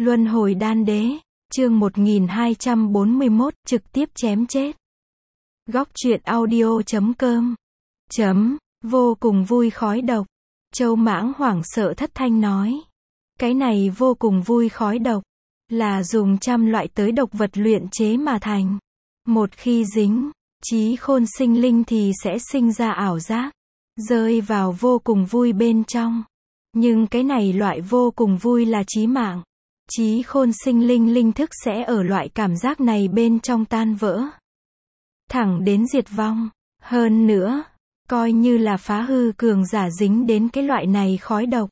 Luân hồi đan đế, chương 1241, trực tiếp chém chết. Góc truyện audio.com Vô cùng vui khói độc. Châu Mãng hoảng sợ thất thanh nói. Cái này vô cùng vui khói độc, là dùng trăm loại tới độc vật luyện chế mà thành. Một khi dính, trí khôn sinh linh thì sẽ sinh ra ảo giác, rơi vào vô cùng vui bên trong. Nhưng cái này loại vô cùng vui là chí mạng. Trí khôn sinh linh linh thức sẽ ở loại cảm giác này bên trong tan vỡ, thẳng đến diệt vong. Hơn nữa, coi như là phá hư cường giả dính đến cái loại này khói độc,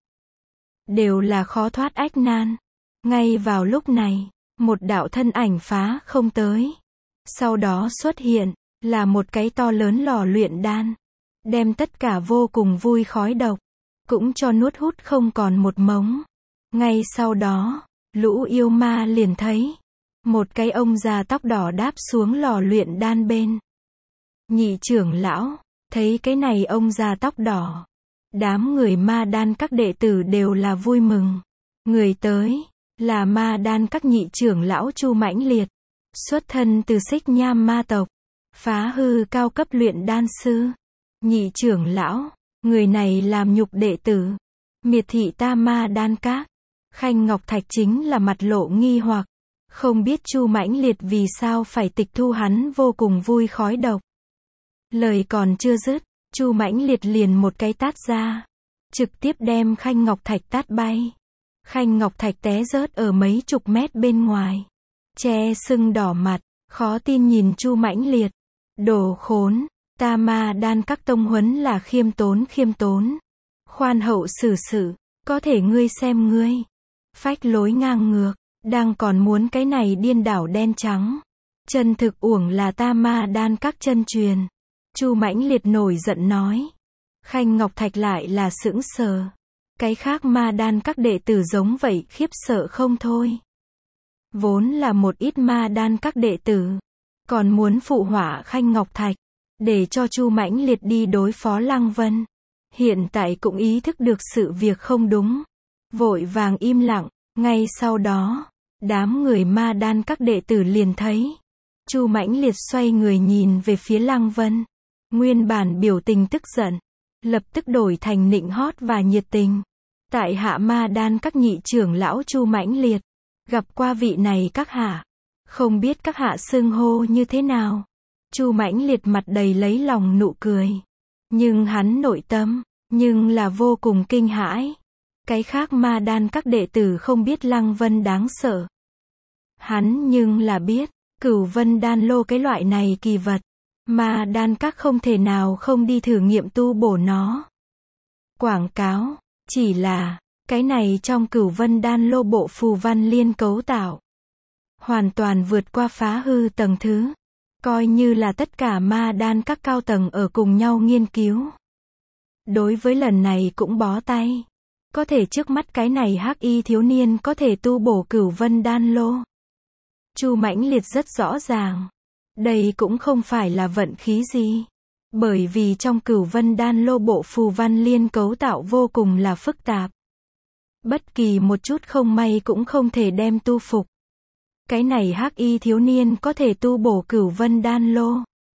đều là khó thoát ách nan. Ngay vào lúc này, một đạo thân ảnh phá không tới. Sau đó xuất hiện, là một cái to lớn lò luyện đan, đem tất cả vô cùng vui khói độc, cũng cho nuốt hút không còn một mống. Ngay sau đó, lũ yêu ma liền thấy một cái ông già tóc đỏ đáp xuống lò luyện đan bên. Nhị trưởng lão thấy cái này ông già tóc đỏ, đám người ma đan các đệ tử đều là vui mừng. Người tới là ma đan các nhị trưởng lão Chu Mãnh Liệt, xuất thân từ Xích Nham ma tộc, phá hư cao cấp luyện đan sư. Nhị trưởng lão, người này làm nhục đệ tử, miệt thị ta ma đan các. Khanh Ngọc Thạch chính là mặt lộ nghi hoặc, không biết Chu Mãnh Liệt vì sao phải tịch thu hắn vô cùng vui khói độc. Lời còn chưa dứt, Chu Mãnh Liệt liền một cái tát ra, trực tiếp đem Khanh Ngọc Thạch tát bay. Khanh Ngọc Thạch té rớt ở mấy chục mét bên ngoài, che sưng đỏ mặt, khó tin nhìn Chu Mãnh Liệt. Đồ khốn, ta ma đan các tông huấn là khiêm tốn, khoan hậu xử sự, có thể ngươi xem ngươi, phách lối ngang ngược, đang còn muốn cái này điên đảo đen trắng. Chân thực uổng là ta ma đan các chân truyền. Chu Mãnh Liệt nổi giận nói. Khanh Ngọc Thạch lại là sững sờ. Cái khác ma đan các đệ tử giống vậy khiếp sợ không thôi. Vốn là một ít ma đan các đệ tử, còn muốn phụ họa Khanh Ngọc Thạch, để cho Chu Mãnh Liệt đi đối phó Lăng Vân. Hiện tại cũng ý thức được sự việc không đúng, vội vàng im lặng. Ngay sau đó, đám người ma đan các đệ tử liền thấy Chu Mãnh Liệt xoay người nhìn về phía Lăng Vân. Nguyên bản biểu tình tức giận, lập tức đổi thành nịnh hót và nhiệt tình. Tại hạ ma đan các nhị trưởng lão Chu Mãnh Liệt, gặp qua vị này các hạ, không biết các hạ xưng hô như thế nào. Chu Mãnh Liệt mặt đầy lấy lòng nụ cười, nhưng hắn nội tâm nhưng là vô cùng kinh hãi. Cái khác ma đan các đệ tử không biết Lăng Vân đáng sợ, hắn nhưng là biết Cửu Vân đan lô cái loại này kỳ vật, ma đan các không thể nào không đi thử nghiệm tu bổ nó. Quảng cáo, chỉ là cái này trong Cửu Vân đan lô bộ phù văn liên cấu tạo, hoàn toàn vượt qua phá hư tầng thứ. Coi như là tất cả ma đan các cao tầng ở cùng nhau nghiên cứu, đối với lần này cũng bó tay. Có thể trước mắt cái này hắc y thiếu niên có thể tu bổ Cửu Vân đan lô. Chu Mãnh Liệt rất rõ ràng, đây cũng không phải là vận khí gì, bởi vì trong Cửu Vân đan lô bộ phù văn liên cấu tạo vô cùng là phức tạp, bất kỳ một chút không may cũng không thể đem tu phục. Cái này hắc y thiếu niên có thể tu bổ Cửu Vân đan lô,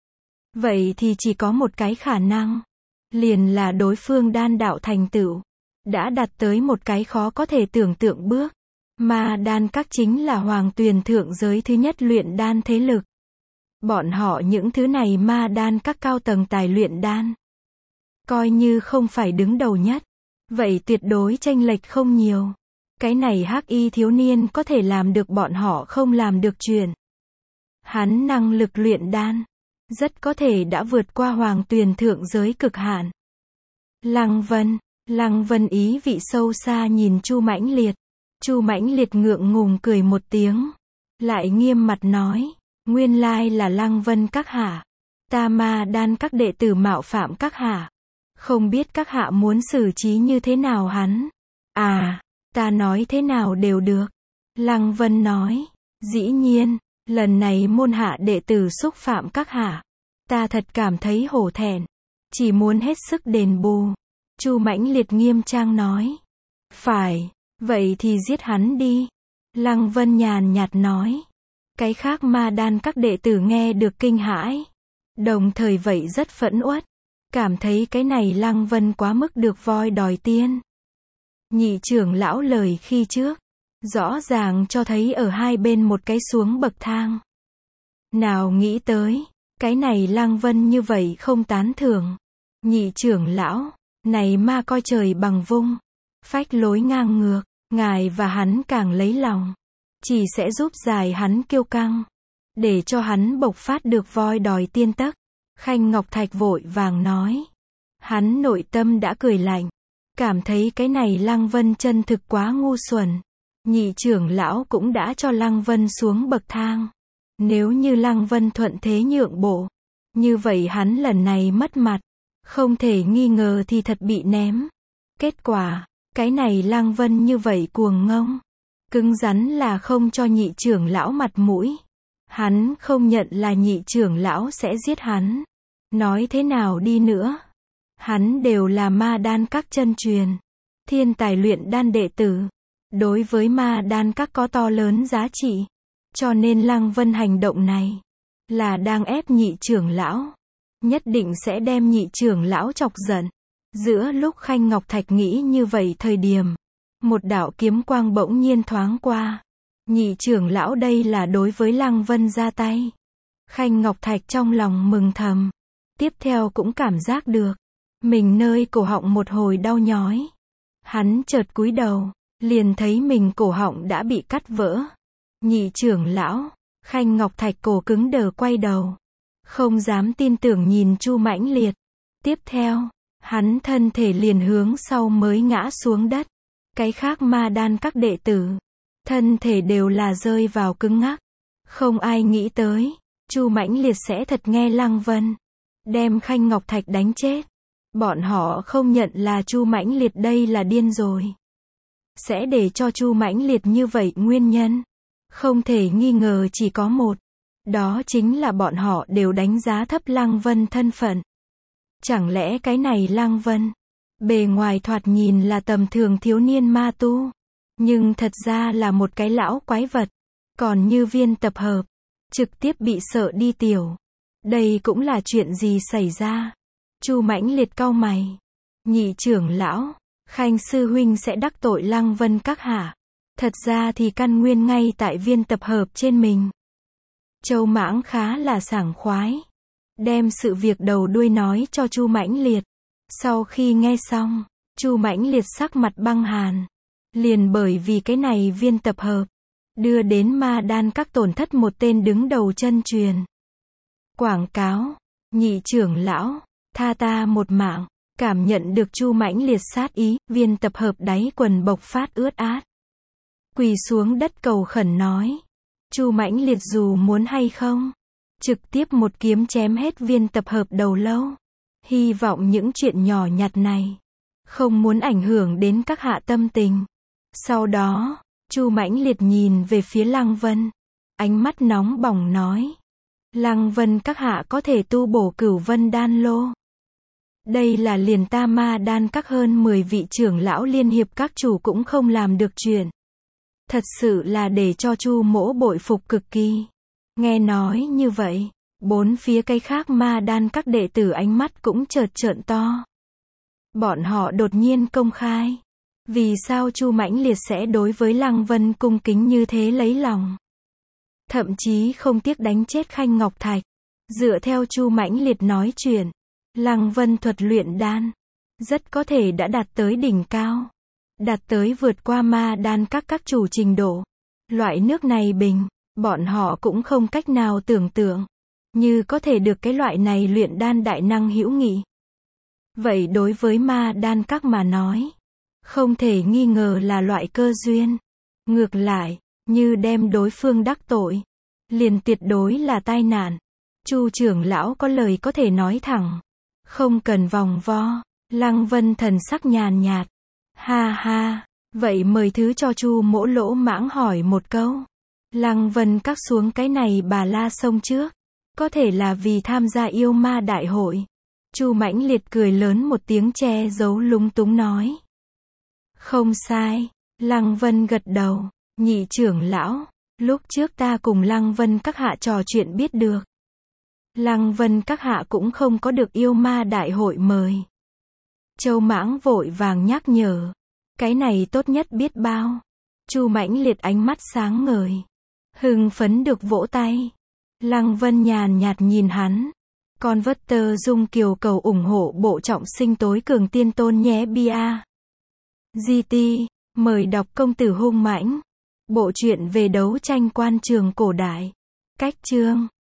vậy thì chỉ có một cái khả năng, liền là đối phương đan đạo thành tựu đã đạt tới một cái khó có thể tưởng tượng bước. Ma đan các chính là hoàng tuyền thượng giới thứ nhất luyện đan thế lực. Bọn họ những thứ này ma đan các cao tầng tài luyện đan, coi như không phải đứng đầu nhất, vậy tuyệt đối chênh lệch không nhiều. Cái này hắc y thiếu niên có thể làm được bọn họ không làm được chuyện. Hắn năng lực luyện đan, rất có thể đã vượt qua hoàng tuyền thượng giới cực hạn. Lăng Vân ý vị sâu xa nhìn Chu Mãnh Liệt. Chu Mãnh Liệt ngượng ngùng cười một tiếng, lại nghiêm mặt nói, nguyên lai là Lăng Vân các hạ, ta ma đan các đệ tử mạo phạm các hạ, không biết các hạ muốn xử trí như thế nào hắn. À, ta nói thế nào đều được. Lăng Vân nói, dĩ nhiên, lần này môn hạ đệ tử xúc phạm các hạ, ta thật cảm thấy hổ thẹn, chỉ muốn hết sức đền bù. Chu Mãnh Liệt nghiêm trang nói, phải, vậy thì giết hắn đi. Lăng Vân nhàn nhạt nói. Cái khác ma đan các đệ tử nghe được kinh hãi. Đồng thời vậy rất phẫn uất. Cảm thấy cái này Lăng Vân quá mức được voi đòi tiên. Nhị trưởng lão lời khi trước. Rõ ràng cho thấy ở hai bên một cái xuống bậc thang. Nào nghĩ tới. Cái này Lăng Vân như vậy không tán thưởng. Nhị trưởng lão. Này ma coi trời bằng vung. Phách lối ngang ngược. Ngài và hắn càng lấy lòng. Chỉ sẽ giúp giải hắn kiêu căng. Để cho hắn bộc phát được voi đòi tiên tấc. Khanh Ngọc Thạch vội vàng nói. Hắn nội tâm đã cười lạnh. Cảm thấy cái này Lăng Vân chân thực quá ngu xuẩn. Nhị trưởng lão cũng đã cho Lăng Vân xuống bậc thang. Nếu như Lăng Vân thuận thế nhượng bộ. Như vậy hắn lần này mất mặt. Không thể nghi ngờ thì thật bị ném. Kết quả, cái này Lăng Vân như vậy cuồng ngông. Cứng rắn là không cho nhị trưởng lão mặt mũi. Hắn không nhận là nhị trưởng lão sẽ giết hắn. Nói thế nào đi nữa. Hắn đều là ma đan các chân truyền. Thiên tài luyện đan đệ tử. Đối với ma đan các có to lớn giá trị. Cho nên Lăng Vân hành động này. Là đang ép nhị trưởng lão. Nhất định sẽ đem nhị trưởng lão chọc giận. Giữa lúc Khanh Ngọc Thạch nghĩ như vậy thời điểm. Một đạo kiếm quang bỗng nhiên thoáng qua. Nhị trưởng lão đây là đối với Lăng Vân ra tay. Khanh Ngọc Thạch trong lòng mừng thầm. Tiếp theo cũng cảm giác được. Mình nơi cổ họng một hồi đau nhói. Hắn chợt cúi đầu. Liền thấy mình cổ họng đã bị cắt vỡ. Nhị trưởng lão. Khanh Ngọc Thạch cổ cứng đờ quay đầu. Không dám tin tưởng nhìn Chu Mãnh Liệt. Tiếp theo, hắn thân thể liền hướng sau mới ngã xuống đất. Cái khác ma đan các đệ tử. Thân thể đều là rơi vào cứng ngắc. Không ai nghĩ tới. Chu Mãnh Liệt sẽ thật nghe Lăng Vân. Đem Khanh Ngọc Thạch đánh chết. Bọn họ không nhận là Chu Mãnh Liệt đây là điên rồi. Sẽ để cho Chu Mãnh Liệt như vậy nguyên nhân. Không thể nghi ngờ chỉ có một. Đó chính là bọn họ đều đánh giá thấp Lăng Vân thân phận. Chẳng lẽ cái này Lăng Vân, bề ngoài thoạt nhìn là tầm thường thiếu niên ma tu, nhưng thật ra là một cái lão quái vật, còn như viên tập hợp, trực tiếp bị sợ đi tiểu. Đây cũng là chuyện gì xảy ra? Chu Mãnh Liệt cau mày. Nhị trưởng lão, Khanh sư huynh sẽ đắc tội Lăng Vân các hạ. Thật ra thì căn nguyên ngay tại viên tập hợp trên mình. Châu Mãng khá là sảng khoái. Đem sự việc đầu đuôi nói cho Chu Mãnh Liệt. Sau khi nghe xong, Chu Mãnh Liệt sắc mặt băng hàn. Liền bởi vì cái này viên tập hợp. Đưa đến ma đan các tổn thất một tên đứng đầu chân truyền. Quảng cáo. Nhị trưởng lão. Tha ta một mạng. Cảm nhận được Chu Mãnh Liệt sát ý. Viên tập hợp đáy quần bộc phát ướt át. Quỳ xuống đất cầu khẩn nói. Chu Mãnh Liệt dù muốn hay không, trực tiếp một kiếm chém hết viên tập hợp đầu lâu. Hy vọng những chuyện nhỏ nhặt này không muốn ảnh hưởng đến các hạ tâm tình. Sau đó, Chu Mãnh Liệt nhìn về phía Lăng Vân, ánh mắt nóng bỏng nói: Lăng Vân các hạ có thể tu bổ Cửu Vân đan lô. Đây là liền ta ma đan các hơn 10 vị trưởng lão liên hiệp các chủ cũng không làm được chuyện. Thật sự là để cho Chu mỗ bội phục cực kỳ. Nghe nói như vậy, bốn phía cái khác ma đan các đệ tử ánh mắt cũng chợt trợn to. Bọn họ đột nhiên công khai. Vì sao Chu Mãnh Liệt sẽ đối với Lăng Vân cung kính như thế lấy lòng? Thậm chí không tiếc đánh chết Khanh Ngọc Thạch. Dựa theo Chu Mãnh Liệt nói chuyện, Lăng Vân thuật luyện đan rất có thể đã đạt tới đỉnh cao. Đạt tới vượt qua ma đan các chủ trình độ. Loại nước này bình, bọn họ cũng không cách nào tưởng tượng. Như có thể được cái loại này luyện đan đại năng hữu nghị. Vậy đối với ma đan các mà nói, không thể nghi ngờ là loại cơ duyên. Ngược lại, như đem đối phương đắc tội, liền tuyệt đối là tai nạn. Chu trưởng lão có lời có thể nói thẳng. Không cần vòng vo. Lăng Vân thần sắc nhàn nhạt. Ha ha, vậy mời thứ cho Chu mỗ lỗ mãng hỏi một câu. Lăng Vân các xuống cái này Bà La sông trước, có thể là vì tham gia yêu ma đại hội. Chu Mãnh Liệt cười lớn một tiếng che giấu lúng túng nói. Không sai, Lăng Vân gật đầu, Nhị trưởng lão, lúc trước ta cùng Lăng Vân các hạ trò chuyện biết được. Lăng Vân các hạ cũng không có được yêu ma đại hội mời. Châu Mãng vội vàng nhắc nhở. Cái này tốt nhất biết bao. Chu Mãnh Liệt ánh mắt sáng ngời. Hưng phấn được vỗ tay. Lăng Vân nhàn nhạt nhìn hắn. Con vất tơ dung kiều cầu ủng hộ bộ trọng sinh tối cường tiên tôn nhé bia. GT, mời đọc công tử hung mãnh. Bộ truyện về đấu tranh quan trường cổ đại. Cách chương